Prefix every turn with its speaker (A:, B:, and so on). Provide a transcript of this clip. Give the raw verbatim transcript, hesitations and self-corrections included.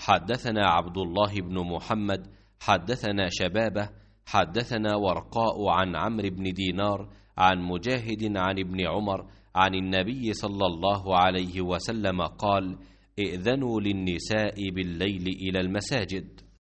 A: حدثنا عبد الله بن محمد حدثنا شبابه حدثنا ورقاء عن عمرو بن دينار عن مجاهد عن ابن عمر عن النبي صلى الله عليه وسلم قال: ائذنوا للنساء بالليل إلى المساجد.